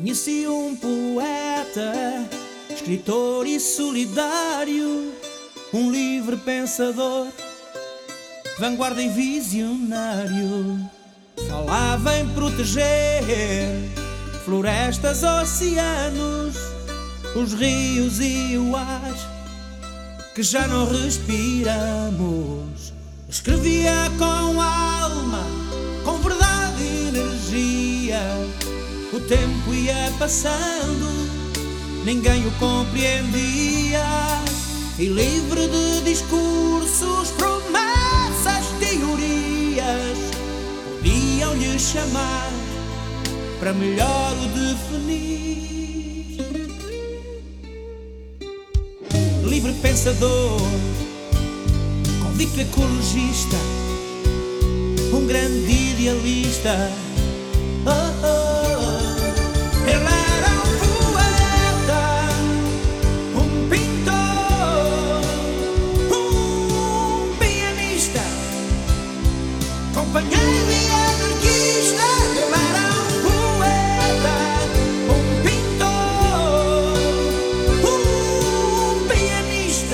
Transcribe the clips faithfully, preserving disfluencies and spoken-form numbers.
Conheci um poeta, escritor e solidário, um livre pensador, vanguarda e visionário. Falava em proteger florestas, oceanos, os rios e o ar que já não respiramos. Escrevia com alma, com verdade e energia. O tempo ia passando, ninguém o compreendia. E livre de discursos, promessas, teorias, podiam-lhe chamar para melhor o definir. Livre pensador, convicto ecologista, um grande idealista. Oh, oh, oh. Ele era um poeta, um pintor, um pianista, companheiro e anarquista. Ele era um poeta, um pintor, um pianista.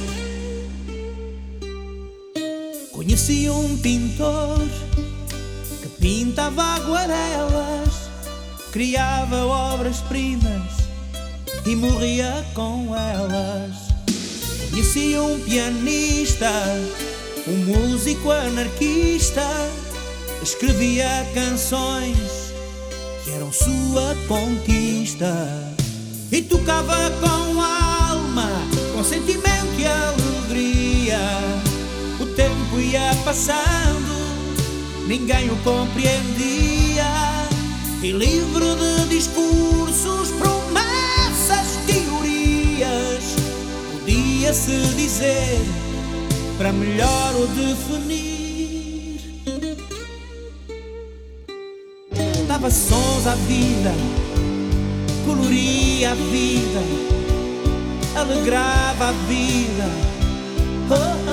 Conheci um pintor que pintava aguarelas, criava obras-primas e morria com elas. Conheci um pianista, um músico anarquista, escrevia canções que eram sua conquista. E tocava com alma, com sentimento e alegria. O tempo ia passando, ninguém o compreendia. E livre de discursos, promessas, teorias, podia-se dizer para melhor o definir. Dava sons à vida, coloria a vida, alegrava a vida. Oh,